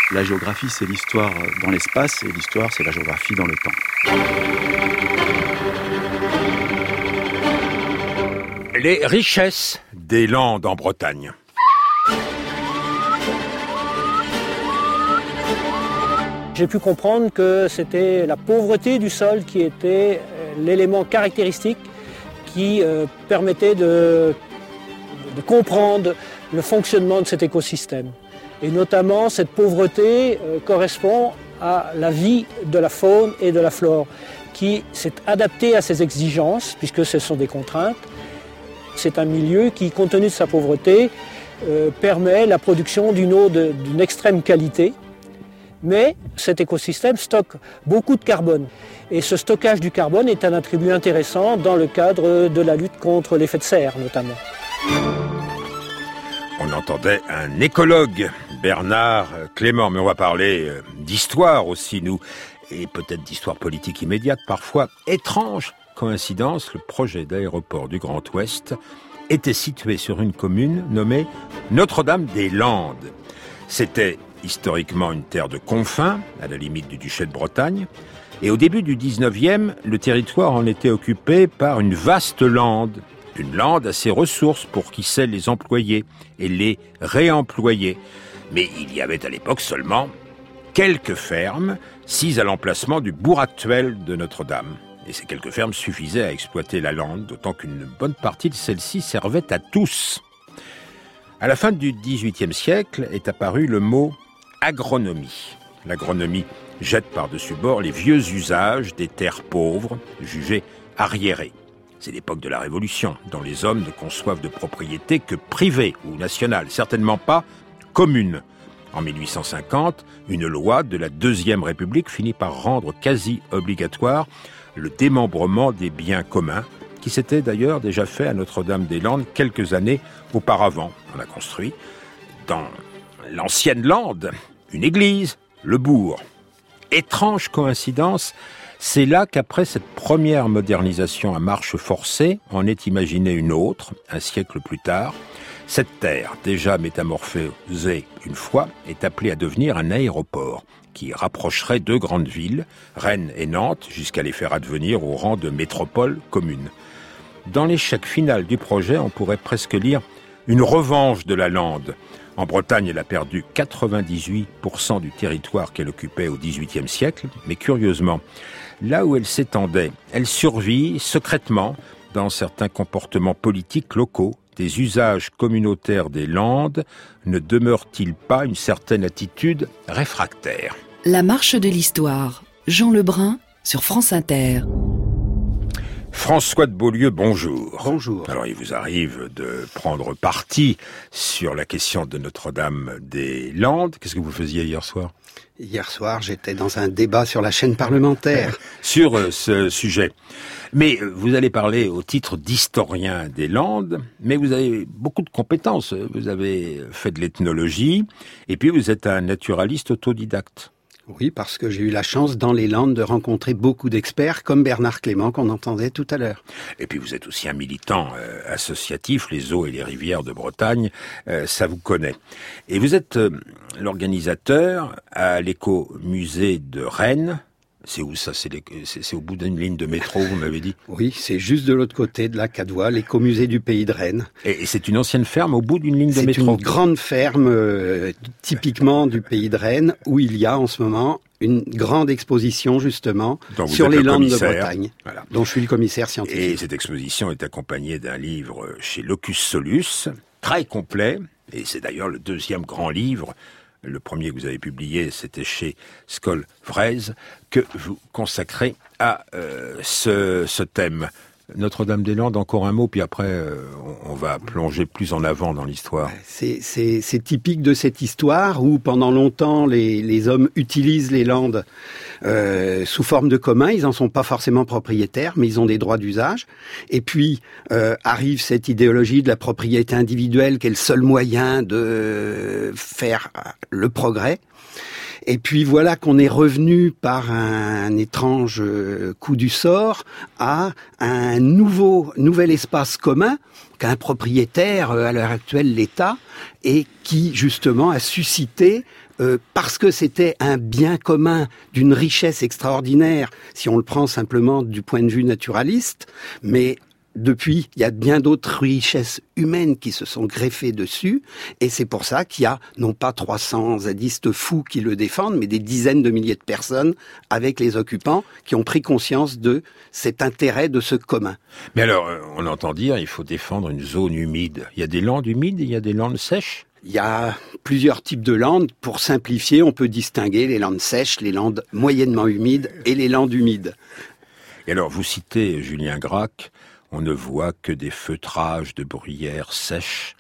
La géographie, c'est l'histoire dans l'espace, et l'histoire, c'est la géographie dans le temps. Les richesses des Landes en Bretagne. J'ai pu comprendre que c'était la pauvreté du sol qui était l'élément caractéristique qui permettait de comprendre le fonctionnement de cet écosystème. Et notamment, cette pauvreté correspond à la vie de la faune et de la flore qui s'est adaptée à ces exigences, puisque ce sont des contraintes. C'est un milieu qui, compte tenu de sa pauvreté, permet la production d'une eau d'une extrême qualité. Mais cet écosystème stocke beaucoup de carbone. Et ce stockage du carbone est un attribut intéressant dans le cadre de la lutte contre l'effet de serre, notamment. On entendait un écologue, Bernard Clément, mais on va parler d'histoire aussi, nous, et peut-être d'histoire politique immédiate parfois. Étrange coïncidence, le projet d'aéroport du Grand Ouest était situé sur une commune nommée Notre-Dame-des-Landes. C'était historiquement une terre de confins, à la limite du duché de Bretagne, et au début du 19e, le territoire en était occupé par une vaste lande. Une lande à ses ressources pour qui sait les employer et les réemployer. Mais il y avait à l'époque seulement quelques fermes, 6 à l'emplacement du bourg actuel de Notre-Dame. Et ces quelques fermes suffisaient à exploiter la lande, d'autant qu'une bonne partie de celle-ci servait à tous. À la fin du XVIIIe siècle est apparu le mot agronomie. L'agronomie jette par-dessus bord les vieux usages des terres pauvres, jugées arriérées. C'est l'époque de la Révolution, dont les hommes ne conçoivent de propriété que privée ou nationale, certainement pas commune. En 1850, une loi de la Deuxième République finit par rendre quasi obligatoire le démembrement des biens communs, qui s'était d'ailleurs déjà fait à Notre-Dame-des-Landes quelques années auparavant. On a construit dans l'ancienne lande une église, le bourg. Étrange coïncidence, c'est là qu'après cette première modernisation à marche forcée, on est imaginé une autre, un siècle plus tard. Cette terre, déjà métamorphosée une fois, est appelée à devenir un aéroport qui rapprocherait 2 grandes villes, Rennes et Nantes, jusqu'à les faire advenir au rang de métropole commune. Dans l'échec final du projet, on pourrait presque lire une revanche de la lande. En Bretagne, elle a perdu 98% du territoire qu'elle occupait au XVIIIe siècle, mais curieusement, là où elle s'étendait, elle survit secrètement dans certains comportements politiques locaux. Des usages communautaires des Landes ne demeurent-ils pas une certaine attitude réfractaire ? La marche de l'histoire. Jean Lebrun sur France Inter. François de Beaulieu, bonjour. Bonjour. Alors, il vous arrive de prendre parti sur la question de Notre-Dame-des-Landes. Qu'est-ce que vous faisiez hier soir ? Hier soir, j'étais dans un débat sur la chaîne parlementaire. Sur ce sujet. Mais vous allez parler au titre d'historien des Landes, mais vous avez beaucoup de compétences. Vous avez fait de l'ethnologie, et puis vous êtes un naturaliste autodidacte. Oui, parce que j'ai eu la chance dans les Landes de rencontrer beaucoup d'experts comme Bernard Clément qu'on entendait tout à l'heure. Et puis vous êtes aussi un militant associatif, les eaux et les rivières de Bretagne, ça vous connaît. Et vous êtes l'organisateur à l'écomusée de Rennes. C'est où ça ? C'est au bout d'une ligne de métro, vous m'avez dit ? Oui, c'est juste de l'autre côté de la Cadois, l'écomusée du Pays de Rennes. Et c'est une ancienne ferme au bout d'une ligne de métro ? C'est une grande ferme typiquement du Pays de Rennes où il y a en ce moment une grande exposition justement sur les Landes de Bretagne, voilà, dont je suis le commissaire scientifique. Et cette exposition est accompagnée d'un livre chez Locus Solus, très complet, et c'est d'ailleurs le 2e grand livre. Le premier que vous avez publié, c'était chez Skoll Vrez, que vous consacrez à ce thème. Notre-Dame-des-Landes, encore un mot, puis après, on va plonger plus en avant dans l'histoire. C'est typique de cette histoire où, pendant longtemps, les hommes utilisent les Landes sous forme de commun. Ils n'en sont pas forcément propriétaires, mais ils ont des droits d'usage. Et puis, arrive cette idéologie de la propriété individuelle qui est le seul moyen de faire le progrès. Et puis voilà qu'on est revenu par un étrange coup du sort à un nouvel espace commun qu'a un propriétaire, à l'heure actuelle l'État, et qui justement a suscité, parce que c'était un bien commun d'une richesse extraordinaire, si on le prend simplement du point de vue naturaliste, mais depuis, il y a bien d'autres richesses humaines qui se sont greffées dessus, et c'est pour ça qu'il y a non pas 300 zadistes fous qui le défendent, mais des dizaines de milliers de personnes avec les occupants qui ont pris conscience de cet intérêt de ce commun. Mais alors, on entend dire il faut défendre une zone humide. Il y a des landes humides et il y a des landes sèches? Il y a plusieurs types de landes. Pour simplifier, on peut distinguer les landes sèches, les landes moyennement humides et les landes humides. Et alors, vous citez Julien Gracq. On ne voit que des feutrages de bruyères sèches,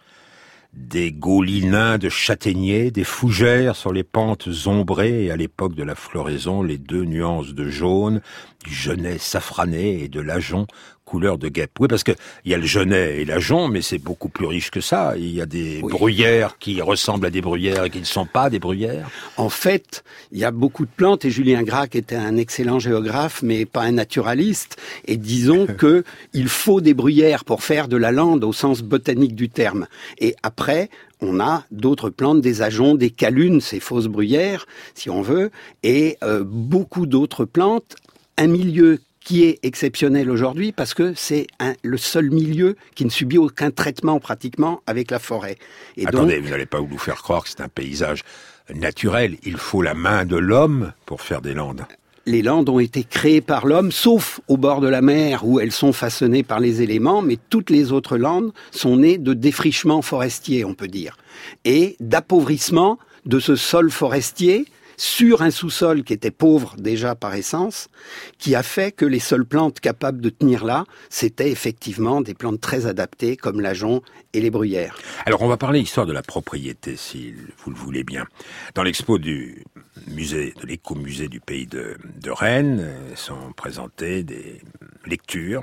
des gaulinins de châtaigniers, des fougères sur les pentes ombrées et à l'époque de la floraison, les 2 nuances de jaune, du genêt safrané et de l'ajonc couleur de guêpe. Oui, parce que il y a le genêt et l'ajonc, mais c'est beaucoup plus riche que ça. Il y a des bruyères qui ressemblent à des bruyères et qui ne sont pas des bruyères. En fait, il y a beaucoup de plantes, et Julien Gracq était un excellent géographe, mais pas un naturaliste. Et disons que il faut des bruyères pour faire de la lande au sens botanique du terme. Et après, on a d'autres plantes, des ajoncs, des calunes, ces fausses bruyères, si on veut, et beaucoup d'autres plantes. Un milieu qui est exceptionnel aujourd'hui parce que c'est le seul milieu qui ne subit aucun traitement pratiquement avec la forêt. Et attendez, donc, vous n'allez pas nous faire croire que c'est un paysage naturel. Il faut la main de l'homme pour faire des landes. Les landes ont été créées par l'homme, sauf au bord de la mer où elles sont façonnées par les éléments, mais toutes les autres landes sont nées de défrichement forestier, on peut dire, et d'appauvrissement de ce sol forestier sur un sous-sol qui était pauvre déjà par essence, qui a fait que les seules plantes capables de tenir là, c'était effectivement des plantes très adaptées comme l'ajonc et les bruyères. Alors on va parler histoire de la propriété, si vous le voulez bien. Dans l'expo du musée, de l'écomusée du pays de Rennes, sont présentées des lectures,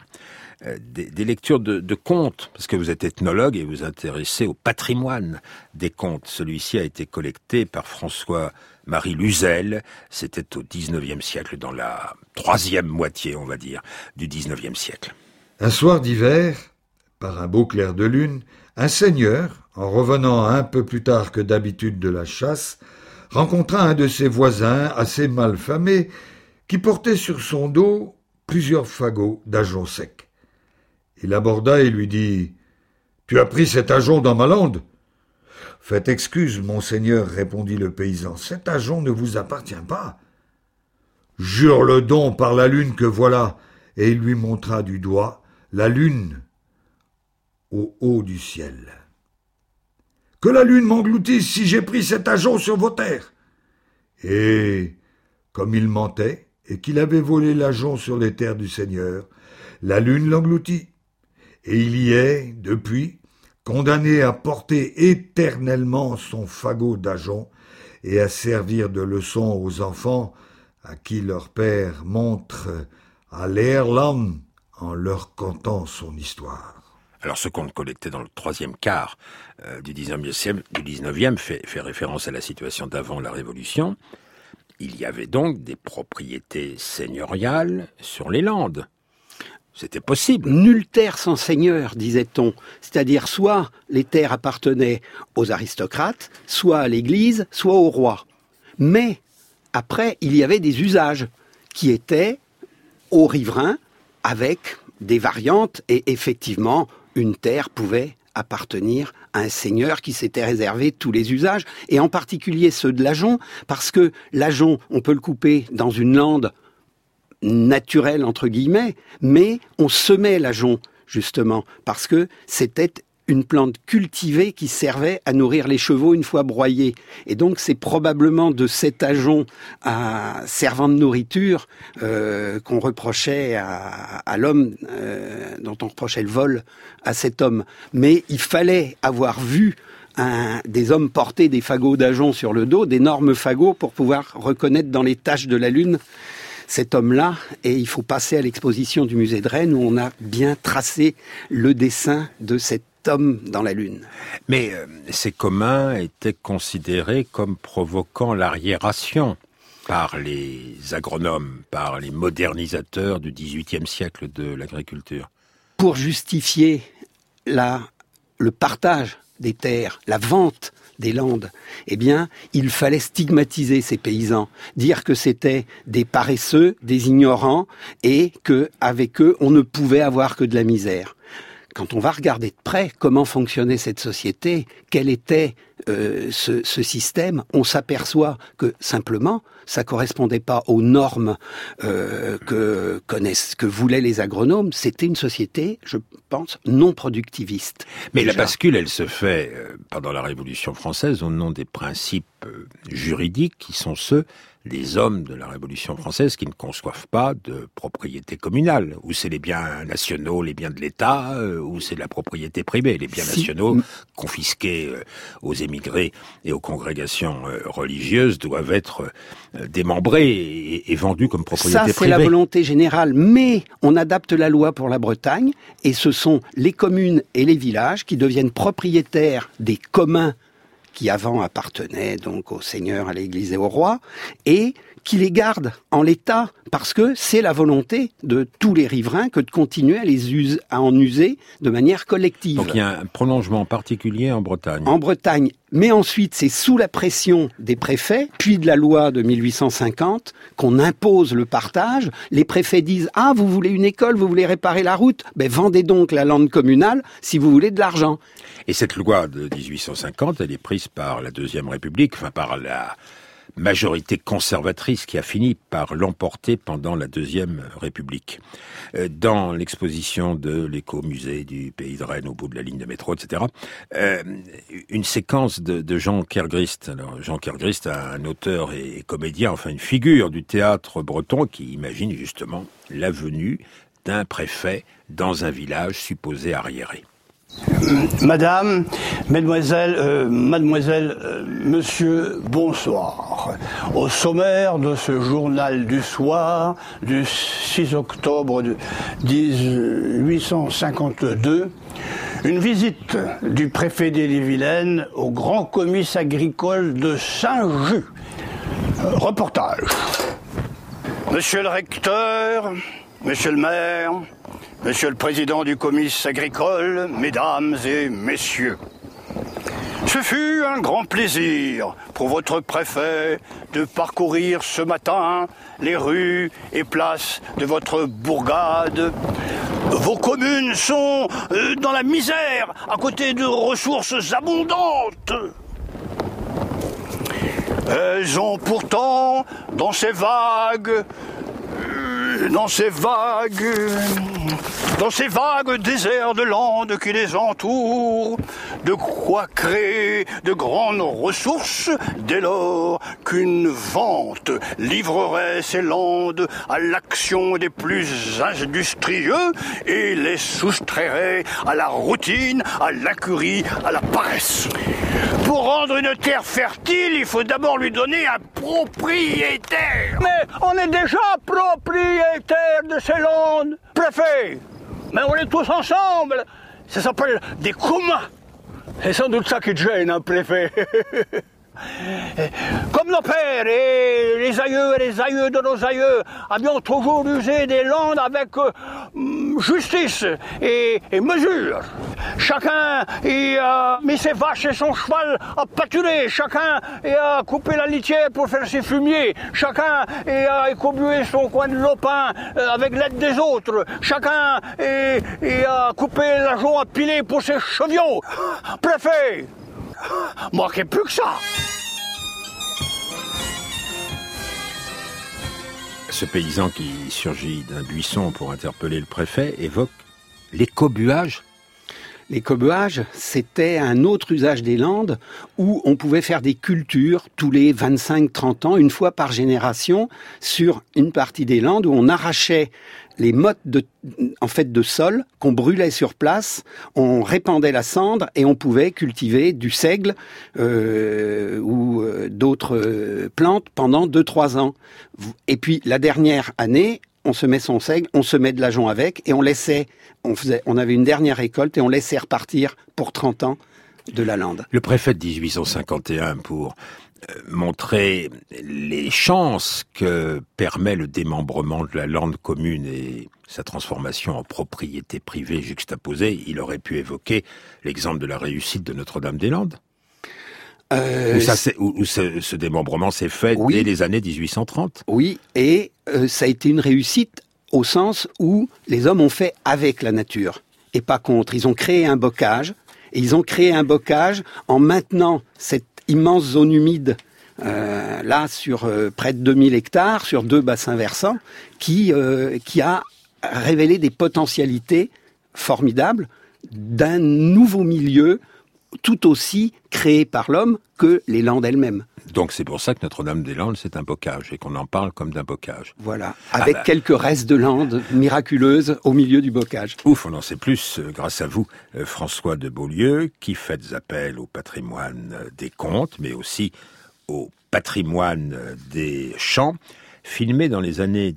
des lectures de contes, parce que vous êtes ethnologue et vous vous intéressez au patrimoine des contes. Celui-ci a été collecté par François-Marie Luzel. C'était au XIXe siècle, dans la 3e moitié, on va dire, du XIXe siècle. Un soir d'hiver, par un beau clair de lune, un seigneur, en revenant un peu plus tard que d'habitude de la chasse, rencontra un de ses voisins assez mal famé qui portait sur son dos plusieurs fagots d'ajonc sec. Il l'aborda et lui dit « Tu as pris cet ajonc dans ma lande ?»« Faites excuse, monseigneur, répondit le paysan, cet ajonc ne vous appartient pas. »« Jure le don par la lune que voilà. » Et il lui montra du doigt la lune au haut du ciel. « Que la lune m'engloutisse si j'ai pris cet ajonc sur vos terres. » Et, comme il mentait, et qu'il avait volé l'ajonc sur les terres du Seigneur, la lune l'engloutit. Et il y est, depuis, condamné à porter éternellement son fagot d'ajonc et à servir de leçon aux enfants à qui leur père montre à l'Erland en leur contant son histoire. Alors ce conte collecté dans le 3e quart du 19e fait référence à la situation d'avant la Révolution. Il y avait donc des propriétés seigneuriales sur les landes. C'était possible. Nulle terre sans seigneur, disait-on. C'est-à-dire soit les terres appartenaient aux aristocrates, soit à l'Église, soit au roi. Mais après, il y avait des usages qui étaient aux riverains avec des variantes et effectivement, une terre pouvait appartenir à un seigneur qui s'était réservé tous les usages et en particulier ceux de l'ajonc parce que l'ajonc, on peut le couper dans une lande naturel entre guillemets, mais on semait l'ajonc justement parce que c'était une plante cultivée qui servait à nourrir les chevaux une fois broyés. Et donc c'est probablement de cet ajonc servant de nourriture qu'on reprochait à l'homme, dont on reprochait le vol à cet homme. Mais il fallait avoir vu des hommes porter des fagots d'ajonc sur le dos, d'énormes fagots pour pouvoir reconnaître dans les taches de la lune cet homme-là, et il faut passer à l'exposition du musée de Rennes où on a bien tracé le dessin de cet homme dans la Lune. Mais ces communs étaient considérés comme provoquant l'arriération par les agronomes, par les modernisateurs du XVIIIe siècle de l'agriculture. Pour justifier le partage des terres, la vente des landes, eh bien, il fallait stigmatiser ces paysans, dire que c'était des paresseux, des ignorants, et que avec eux, on ne pouvait avoir que de la misère. Quand on va regarder de près comment fonctionnait cette société, quel était ce système, on s'aperçoit que simplement, ça correspondait pas aux normes que voulaient les agronomes. C'était une société, je pense, non productiviste. Mais déjà, la bascule, elle se fait pendant la Révolution française au nom des principes juridiques qui sont ceux des hommes de la Révolution française qui ne conçoivent pas de propriété communale, où c'est les biens nationaux, les biens de l'État, où c'est de la propriété privée. Les biens nationaux confisqués aux émigrés et aux congrégations religieuses doivent être démembrés et vendus comme propriété privée. Ça, c'est la volonté générale, mais on adapte la loi pour la Bretagne, et ce sont les communes et les villages qui deviennent propriétaires des communs qui avant appartenaient donc aux seigneurs, à l'église et au roi, et qui les gardent en l'état, parce que c'est la volonté de tous les riverains que de continuer à en user de manière collective. Donc il y a un prolongement particulier en Bretagne. En Bretagne, mais ensuite c'est sous la pression des préfets, puis de la loi de 1850, qu'on impose le partage. Les préfets disent « Ah, vous voulez une école, vous voulez réparer la route, ben vendez donc la lande communale si vous voulez de l'argent ». Et cette loi de 1850, elle est prise par la Deuxième République, enfin par la majorité conservatrice qui a fini par l'emporter pendant la Deuxième République. Dans l'exposition de l'écomusée du Pays de Rennes au bout de la ligne de métro, etc., une séquence de Jean Kergrist. Alors, Jean Kergrist, un auteur et comédien, enfin une figure du théâtre breton qui imagine justement la venue d'un préfet dans un village supposé arriéré. Madame, mademoiselle, monsieur, bonsoir. Au sommaire de ce journal du soir du 6 octobre 1852, une visite du préfet d'Ille-et-Vilaine au grand comice agricole de Saint-Just. Reportage. Monsieur le recteur, monsieur le maire, monsieur le président du comice agricole, mesdames et messieurs, ce fut un grand plaisir pour votre préfet de parcourir ce matin les rues et places de votre bourgade. Vos communes sont dans la misère à côté de ressources abondantes. Elles ont pourtant, dans ces vagues déserts de landes qui les entourent, de quoi créer de grandes ressources dès lors qu'une vente livrerait ces landes à l'action des plus industrieux et les soustrairait à la routine, à l'incurie, à la paresse. Pour rendre une terre fertile, il faut d'abord lui donner un propriétaire. Mais on est déjà propriétaire de ces landes, préfet. Mais on est tous ensemble. Ça s'appelle des communs. C'est sans doute ça qui te gêne, hein, préfet. Comme nos pères et les aïeux de nos aïeux avions toujours usé des landes avec justice et mesure. Chacun y a mis ses vaches et son cheval à pâturer. Chacun y a coupé la litière pour faire ses fumiers. Chacun y a écobué son coin de lopin avec l'aide des autres. Chacun y a coupé l'ajonc à piler pour ses cheviots. Préfet, manquez plus que ça. Ce paysan qui surgit d'un buisson pour interpeller le préfet évoque l'écobuage. L'écobuage, c'était un autre usage des landes où on pouvait faire des cultures tous les 25-30 ans, une fois par génération, sur une partie des landes où on arrachait les mottes de sol qu'on brûlait sur place, on répandait la cendre et on pouvait cultiver du seigle ou d'autres plantes pendant 2-3 ans. Et puis la dernière année, on se met son seigle, on se met de l'ajonc avec, et on avait une dernière récolte et on laissait repartir pour 30 ans de la lande. Le préfet de 1851, pour montrer les chances que permet le démembrement de la lande commune et sa transformation en propriété privée juxtaposée, il aurait pu évoquer l'exemple de la réussite de Notre-Dame-des-Landes. Où ce démembrement s'est fait dès les années 1830. Oui, et ça a été une réussite au sens où les hommes ont fait avec la nature et pas contre. Ils ont créé un bocage, et ils ont créé un bocage en maintenant cette immense zone humide là sur près de 2000 hectares, sur 2 bassins versants, qui a révélé des potentialités formidables d'un nouveau milieu tout aussi créé par l'homme que les Landes elles-mêmes. Donc c'est pour ça que Notre-Dame-des-Landes, c'est un bocage, et qu'on en parle comme d'un bocage. Voilà, avec quelques restes de landes miraculeuses au milieu du bocage. Ouf, on en sait plus grâce à vous, François de Beaulieu, qui faites appel au patrimoine des contes, mais aussi au patrimoine des chants, filmé dans les années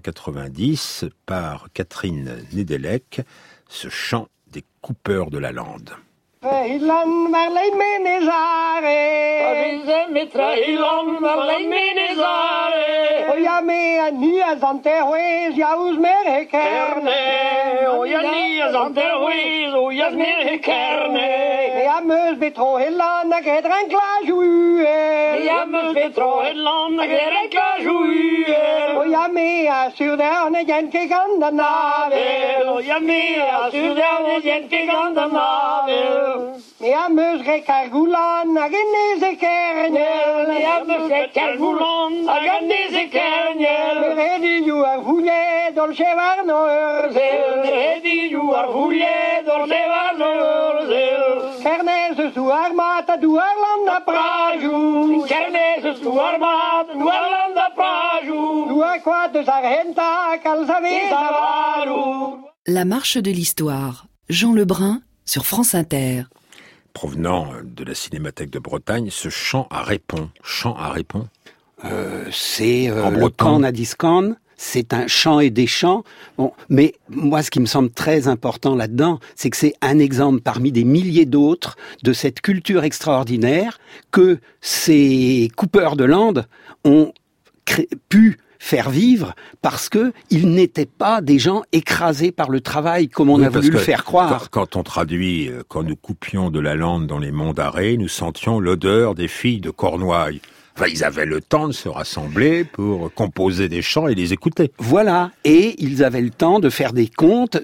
1990 par Catherine Nedelec, ce chant des coupeurs de la lande. Trailand Marleen Menezare. Avise Trailand Marleen Menezare. Oja me nia zanterwees, ja us mere kerne. Oja nia zanterwees, oja mere kerne. Ja mus betro helan, na gedren klajoue. Ja mus betro helan, na gedren klajoue. Oja me sur derne jenke ganda navel. Oja me sur derne jenke ganda navel. Ja, musre kargulan, agenese kernel. Ja, musre kargulan, agenese kernel. Redi ju arvulje, dolce varno örzel. Redi ju arvulje, dolce varno örzel. Kernes su armata, du arlanda praju. Kernes su armata, du arlanda praju. Du aquates argenta, calzavesa varu. La marche de l'histoire. Jean Lebrun sur France Inter. Provenant de la Cinémathèque de Bretagne, ce chant à répond. Chant à répond. C'est le Canadiscan. C'est un chant et des chants. Bon, mais moi, ce qui me semble très important là-dedans, c'est que c'est un exemple parmi des milliers d'autres de cette culture extraordinaire que ces coupeurs de landes ont pu faire vivre parce que ils n'étaient pas des gens écrasés par le travail comme on a voulu le faire croire. Quand on traduit, quand nous coupions de la lande dans les monts d'Arrée, nous sentions l'odeur des filles de Cornouailles. Enfin, ils avaient le temps de se rassembler pour composer des chants et les écouter. Voilà, et ils avaient le temps de faire des contes,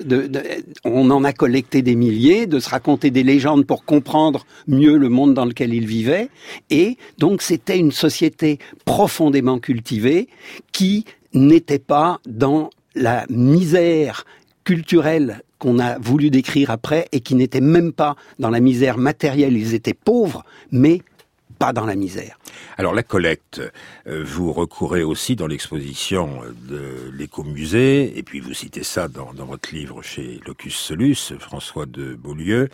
on en a collecté des milliers, de se raconter des légendes pour comprendre mieux le monde dans lequel ils vivaient, et donc c'était une société profondément cultivée qui n'était pas dans la misère culturelle qu'on a voulu décrire après, et qui n'était même pas dans la misère matérielle. Ils étaient pauvres, mais pas dans la misère. Alors la collecte, vous recourez aussi dans l'exposition de l'écomusée, et puis vous citez ça dans votre livre chez Locus Solus, François de Beaulieu,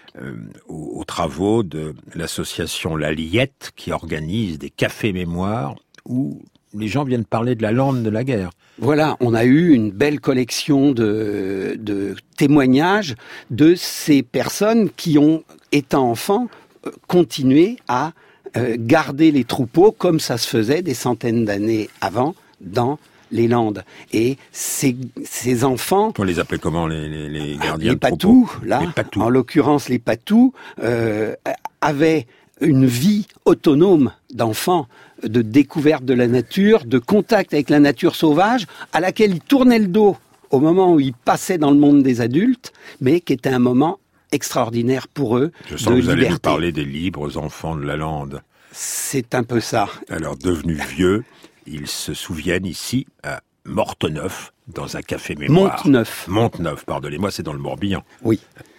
aux travaux de l'association La Liette, qui organise des cafés mémoires où les gens viennent parler de la lande de la guerre. Voilà, on a eu une belle collection de témoignages de ces personnes qui ont, étant enfants, continué à garder les troupeaux comme ça se faisait des centaines d'années avant dans les Landes. Et ces enfants... On les appelait comment, les gardiens les de troupeaux? Là, les patous. En l'occurrence les patous, avaient une vie autonome d'enfants, de découverte de la nature, de contact avec la nature sauvage, à laquelle ils tournaient le dos au moment où ils passaient dans le monde des adultes, mais qui était un moment extraordinaire pour eux. Je sens que vous allez nous parler des libres enfants de la lande. C'est un peu ça. Alors, devenus vieux, ils se souviennent ici à Morteneuf, dans un café mémoire. Monteneuf, pardonnez-moi, c'est dans le Morbihan. Oui.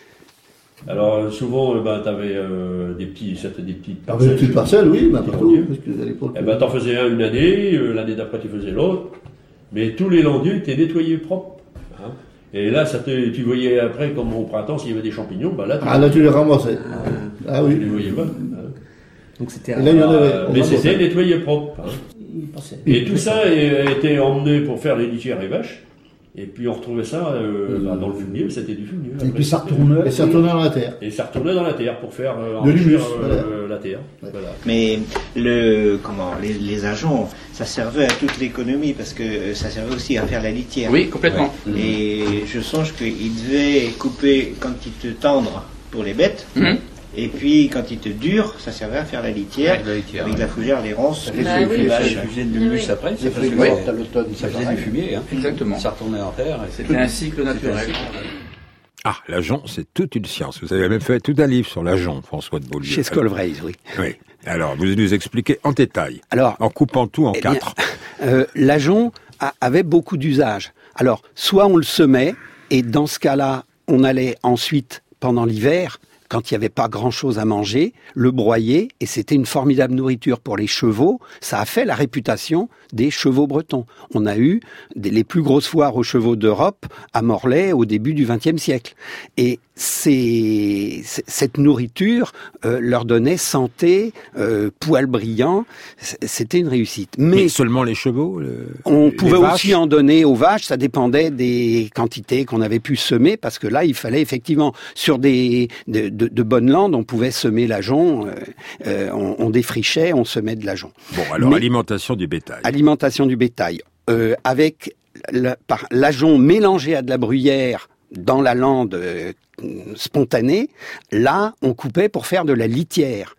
Alors, souvent, t'avais des petites parcelles. Des petites parcelles, oui, mais partout. Parce que à l'époque... t'en faisais un une année, l'année d'après tu faisais l'autre. Mais tous les landiers étaient nettoyés propres. Hein. Et là, tu voyais après, comme au printemps, s'il y avait des champignons, là tu les ramassais. Tu les voyais pas. Donc c'était mais c'était nettoyé propre. Hein. passait. Et tout ça a été emmené pour faire les litières et vaches. Et puis on retrouvait ça dans le fumier, c'était du fumier. Et puis ça retournait. Et ça retournait dans la terre. Et ça retournait dans la terre pour faire enrichir la terre. Voilà. Mais les ajoncs, ça servait à toute l'économie parce que ça servait aussi à faire la litière. Oui, complètement. Ouais. Et je songe qu'ils devaient couper quand ils te tendres pour les bêtes. Et puis, quand il te dure, ça servait à faire la litière, avec la fougère, les ronces, les vaches. Ça faisait de l'humus après, ça faisait du fumier. Hein. Exactement. Ça retournait en terre. C'était un cycle naturel. Ah, l'ajonc, c'est toute une science. Vous avez même fait tout un livre sur l'ajonc, François de Beaulieu. Chez Scolvreys, oui. Oui. Alors, vous nous expliquez en détail, en coupant tout en quatre. L'ajonc avait beaucoup d'usages. Alors, soit on le semait, et dans ce cas-là, on allait ensuite, pendant l'hiver, quand il n'y avait pas grand-chose à manger, le broyer, et c'était une formidable nourriture pour les chevaux. Ça a fait la réputation des chevaux bretons. On a eu les plus grosses foires aux chevaux d'Europe à Morlaix au début du XXe siècle. Et cette nourriture leur donnait santé, poils brillants. C'était une réussite. Mais seulement les chevaux on pouvait aussi en donner aux vaches. Ça dépendait des quantités qu'on avait pu semer, parce que là, il fallait effectivement, sur de bonnes landes, on pouvait semer l'ajonc. On défrichait, on semait de l'ajonc. Bon, alors alimentation du bétail. Alimentation du bétail. Avec l'ajonc mélangé à de la bruyère dans la lande spontanée, là, on coupait pour faire de la litière.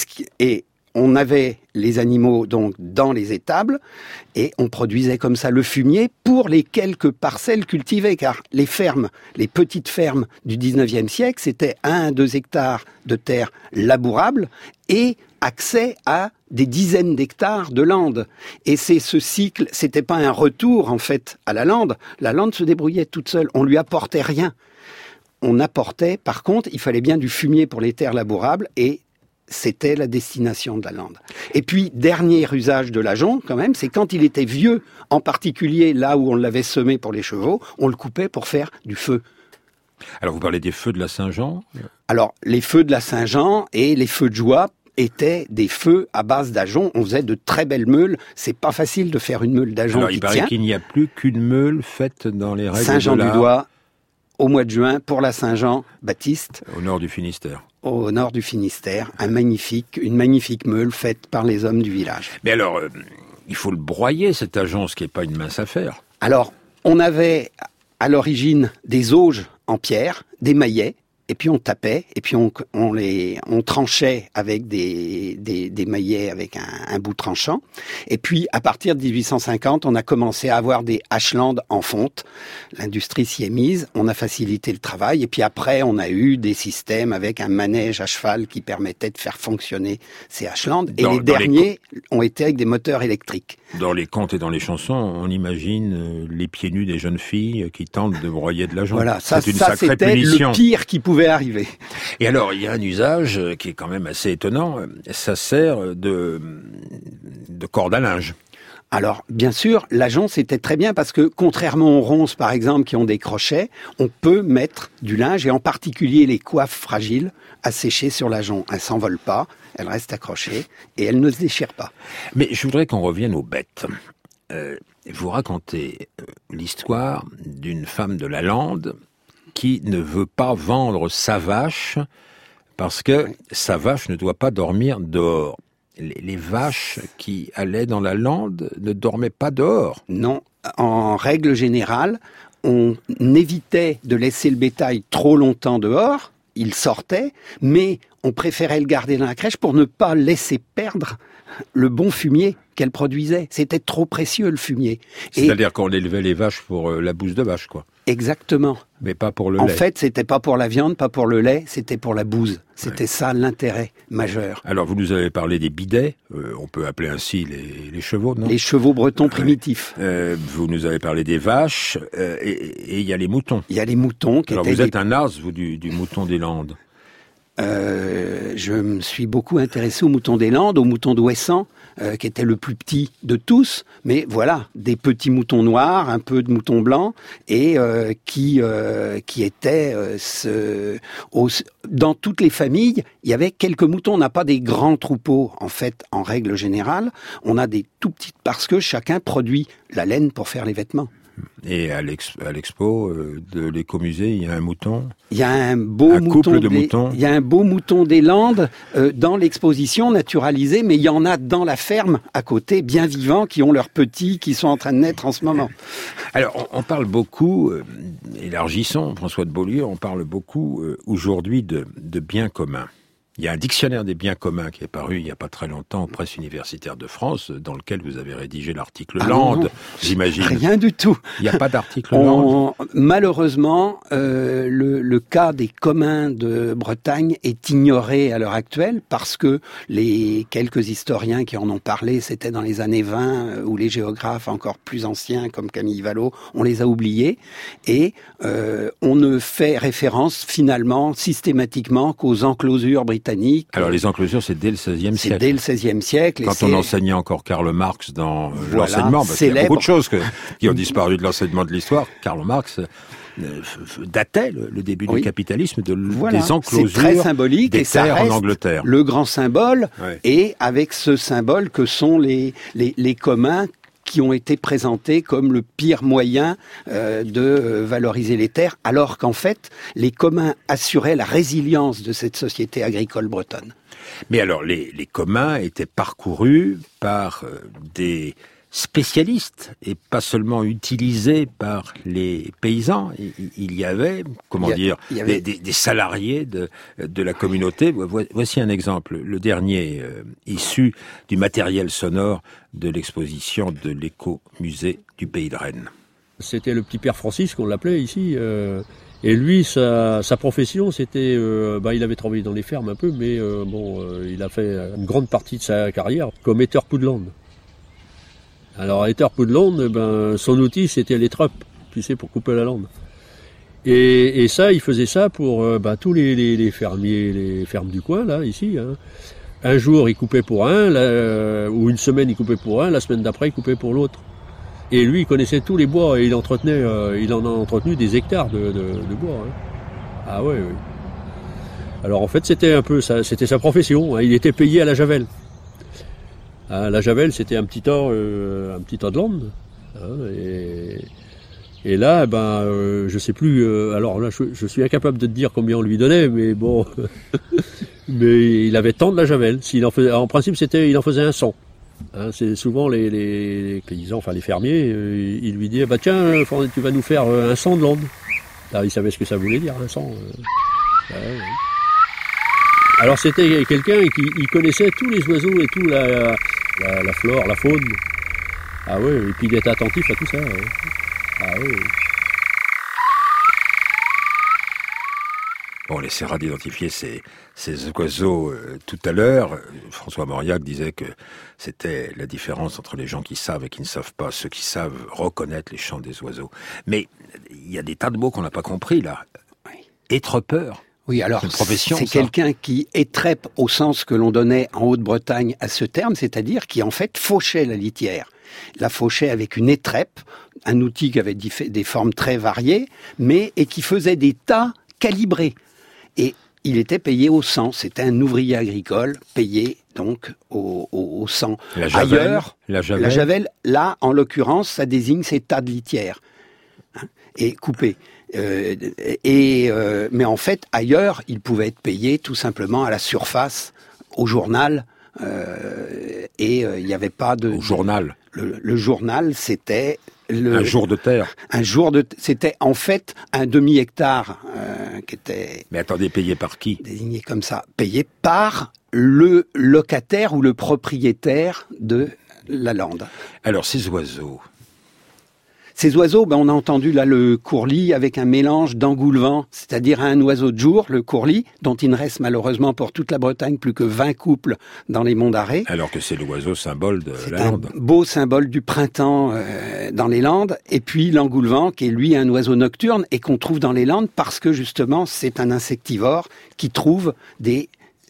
Et on avait les animaux donc dans les étables et on produisait comme ça le fumier pour les quelques parcelles cultivées, car les fermes, les petites fermes du 19e siècle, c'était 1 à 2 hectares de terre labourable et accès à des dizaines d'hectares de lande. Et c'est ce cycle, c'était pas un retour en fait à la lande se débrouillait toute seule, on lui apportait rien. On apportait, par contre, il fallait bien du fumier pour les terres labourables et c'était la destination de la lande. Et puis, dernier usage de l'ajonc, quand même, c'est quand il était vieux, en particulier là où on l'avait semé pour les chevaux, on le coupait pour faire du feu. Alors, vous parlez des feux de la Saint-Jean ? Alors, les feux de la Saint-Jean et les feux de joie étaient des feux à base d'ajonc. On faisait de très belles meules. C'est pas facile de faire une meule d'ajonc qui tient. Alors, il paraît qu'il n'y a plus qu'une meule faite dans les règles Saint-Jean-du-Doigt, au mois de juin, pour la Saint-Jean-Baptiste. Au nord du Finistère. Au nord du Finistère, une magnifique meule faite par les hommes du village. Mais alors, il faut le broyer, cet ajonc, ce qui n'est pas une mince affaire. Alors, on avait à l'origine des auges en pierre, des maillets, et puis on tapait, et puis on tranchait avec des maillets avec un bout tranchant. Et puis, à partir de 1850, on a commencé à avoir des hachelandes en fonte. L'industrie s'y est mise, on a facilité le travail, et puis après, on a eu des systèmes avec un manège à cheval qui permettait de faire fonctionner ces hachelandes. Et les derniers ont été avec des moteurs électriques. Dans les contes et dans les chansons, on imagine les pieds nus des jeunes filles qui tentent de broyer de l'ajonc. Voilà, c'est une sacrée c'était punition. Le pire qui pouvait arriver. Et alors, il y a un usage qui est quand même assez étonnant. Ça sert de corde à linge. Alors, bien sûr, l'ajonc, c'était très bien parce que, contrairement aux ronces, par exemple, qui ont des crochets, on peut mettre du linge, et en particulier les coiffes fragiles, à sécher sur l'ajonc. Elles s'envolent pas, elles restent accrochées, et elles ne se déchirent pas. Mais je voudrais qu'on revienne aux bêtes. Vous racontez l'histoire d'une femme de la lande qui ne veut pas vendre sa vache parce que sa vache ne doit pas dormir dehors. Les vaches qui allaient dans la lande ne dormaient pas dehors. Non, en règle générale, on évitait de laisser le bétail trop longtemps dehors, il sortait, mais on préférait le garder dans la crèche pour ne pas laisser perdre le bon fumier qu'elle produisait. C'était trop précieux, le fumier. C'est-à-dire qu'on élevait les vaches pour la bouse de vache, quoi. Exactement. Mais pas pour le lait. En fait, c'était pas pour la viande, pas pour le lait, c'était pour la bouse. C'était ça l'intérêt majeur. Alors, vous nous avez parlé des bidets, on peut appeler ainsi les chevaux, non ? Les chevaux bretons primitifs. Vous nous avez parlé des vaches, et il y a les moutons. Il y a les moutons qui Alors, vous êtes un as, vous, du mouton des Landes. Je me suis beaucoup intéressé aux moutons des Landes, aux moutons d'Ouessant, qui était le plus petit de tous, mais voilà, des petits moutons noirs, un peu de moutons blancs, et qui étaient dans toutes les familles, il y avait quelques moutons. On n'a pas des grands troupeaux, en fait, en règle générale. On a des tout petits, parce que chacun produit la laine pour faire les vêtements. Et à l'expo de l'écomusée, il y a un mouton. Il y a un beau mouton. Il y a un beau mouton des Landes dans l'exposition naturalisée, mais il y en a dans la ferme à côté, bien vivants, qui ont leurs petits, qui sont en train de naître en ce moment. Alors, on parle beaucoup, élargissons, François de Beaulieu, on parle beaucoup aujourd'hui de biens communs. Il y a un dictionnaire des biens communs qui est paru il n'y a pas très longtemps aux presses universitaires de France, dans lequel vous avez rédigé l'article Landes, j'imagine. Rien du tout. Il n'y a pas d'article Landes. Malheureusement, le cas des communs de Bretagne est ignoré à l'heure actuelle parce que les quelques historiens qui en ont parlé, c'était dans les années 20, où les géographes encore plus anciens, comme Camille Vallot, on les a oubliés. Et on ne fait référence finalement systématiquement qu'aux enclosures britanniques. Alors les enclosures, c'est dès le XVIe siècle. C'est dès le XVIe siècle. Quand on enseignait encore Karl Marx dans l'enseignement, parce qu'il y a beaucoup de choses qui ont disparu de l'enseignement de l'histoire. Karl Marx datait le début du capitalisme des enclosures, c'est très symbolique, des et ça terres reste en Angleterre. Le grand symbole, et avec ce symbole que sont les communs, qui ont été présentés comme le pire moyen de valoriser les terres, alors qu'en fait, les communs assuraient la résilience de cette société agricole bretonne. Mais alors, les communs étaient parcourus par des spécialistes et pas seulement utilisés par les paysans. Il y avait, des salariés de la communauté. Voici un exemple, le dernier, issu du matériel sonore de l'exposition de l'écomusée du Pays de Rennes. C'était le petit père Francis qu'on l'appelait ici. Et lui, sa profession, c'était, il avait travaillé dans les fermes un peu, mais il a fait une grande partie de sa carrière comme éteur Poudlande. Alors, éteur Poudlande, son outil, c'était les treppes, tu sais, pour couper la lande. Et ça, il faisait ça pour tous les fermiers, les fermes du coin, là, ici. Hein. Un jour, il coupait pour un, ou une semaine, il coupait pour un, la semaine d'après, il coupait pour l'autre. Et lui, il connaissait tous les bois, et il en a entretenu des hectares de bois. Hein. Ah ouais, oui. Alors en fait, c'était sa profession. Hein. Il était payé à la Javel. La Javel, c'était un petit tas de lande. Hein, et là, je sais plus. Alors là, je suis incapable de te dire combien on lui donnait, mais bon. Mais il avait tant de la Javel. En principe, il en faisait un 100. Hein, c'est souvent les paysans, enfin les fermiers, ils lui disaient tiens, tu vas nous faire un 100 de lande. Alors il savait ce que ça voulait dire, un 100. Ouais. Alors c'était quelqu'un qui connaissait tous les oiseaux et tout la flore, la faune. Ah ouais, et puis il était attentif à tout ça. Ouais. Ah ouais. Bon, on essaiera d'identifier ces oiseaux tout à l'heure. François Mauriac disait que c'était la différence entre les gens qui savent et qui ne savent pas, ceux qui savent reconnaître les chants des oiseaux. Mais il y a des tas de mots qu'on n'a pas compris, là. Oui. Étrepeur. Oui, alors c'est quelqu'un qui étrèpe au sens que l'on donnait en Haute-Bretagne à ce terme, c'est-à-dire qui en fait fauchait la litière. La fauchait avec une étrèpe, un outil qui avait des formes très variées, et qui faisait des tas calibrés. Et il était payé au 100. C'était un ouvrier agricole payé donc au 100. La Javel, ailleurs, la Javel, là, en l'occurrence, ça désigne ces tas de litière et coupés. Mais en fait, ailleurs, il pouvait être payé tout simplement à la surface, au journal. Et il n'y avait pas de... Au journal. Le journal, c'était... un jour de terre. C'était en fait un demi-hectare qui était... Mais attendez, payé par qui? Désigné comme ça. Payé par le locataire ou le propriétaire de la lande. Alors, ces oiseaux... Ces oiseaux, on a entendu là le courlis avec un mélange d'engoulevent, c'est-à-dire un oiseau de jour, le courlis, dont il ne reste malheureusement pour toute la Bretagne plus que 20 couples dans les monts d'Arrée. Alors que c'est l'oiseau symbole de la lande. C'est un beau symbole du printemps dans les Landes. Et puis l'engoulevent, qui est lui un oiseau nocturne et qu'on trouve dans les Landes parce que justement c'est un insectivore qui trouve des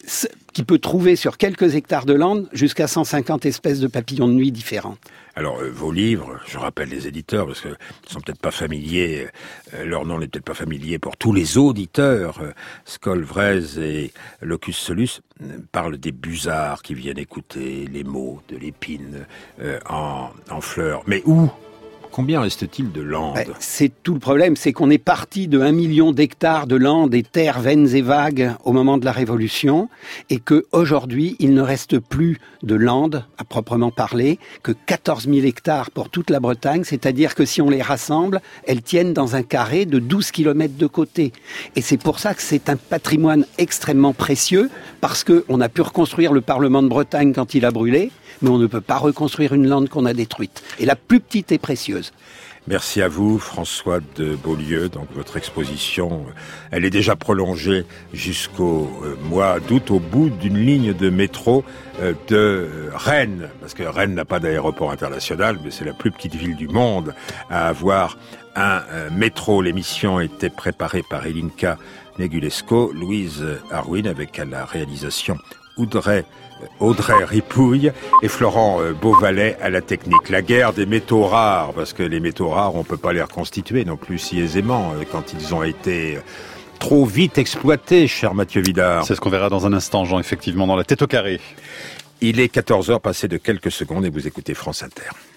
qui peut trouver sur quelques hectares de landes jusqu'à 150 espèces de papillons de nuit différentes. Alors, vos livres, je rappelle les éditeurs, parce qu'ils ne sont peut-être pas familiers, leur nom n'est peut-être pas familier pour tous les auditeurs, Skol Vrez et Locus Solus, parlent des busards qui viennent écouter les mots de l'épine en fleurs. Mais où ? Combien reste-t-il de landes ? C'est tout le problème, c'est qu'on est parti de 1 million d'hectares de landes et terres vaines et vagues au moment de la Révolution, et qu'aujourd'hui, il ne reste plus de landes, à proprement parler, que 14 000 hectares pour toute la Bretagne, c'est-à-dire que si on les rassemble, elles tiennent dans un carré de 12 km de côté. Et c'est pour ça que c'est un patrimoine extrêmement précieux, parce qu'on a pu reconstruire le Parlement de Bretagne quand il a brûlé, mais on ne peut pas reconstruire une lande qu'on a détruite. Et la plus petite est précieuse. Merci à vous, François de Beaulieu. Donc votre exposition, elle est déjà prolongée jusqu'au mois d'août, au bout d'une ligne de métro de Rennes. Parce que Rennes n'a pas d'aéroport international, mais c'est la plus petite ville du monde à avoir un métro. L'émission était préparée par Elinka Negulesco, Louise Arwin, avec à la réalisation Audrey Ripouille et Florent Beauvalet à la technique. La guerre des métaux rares, parce que les métaux rares, on peut pas les reconstituer non plus si aisément quand ils ont été trop vite exploités, cher Mathieu Vidard. C'est ce qu'on verra dans un instant, Jean, effectivement, dans la tête au carré. Il est 14h passé de quelques secondes et vous écoutez France Inter.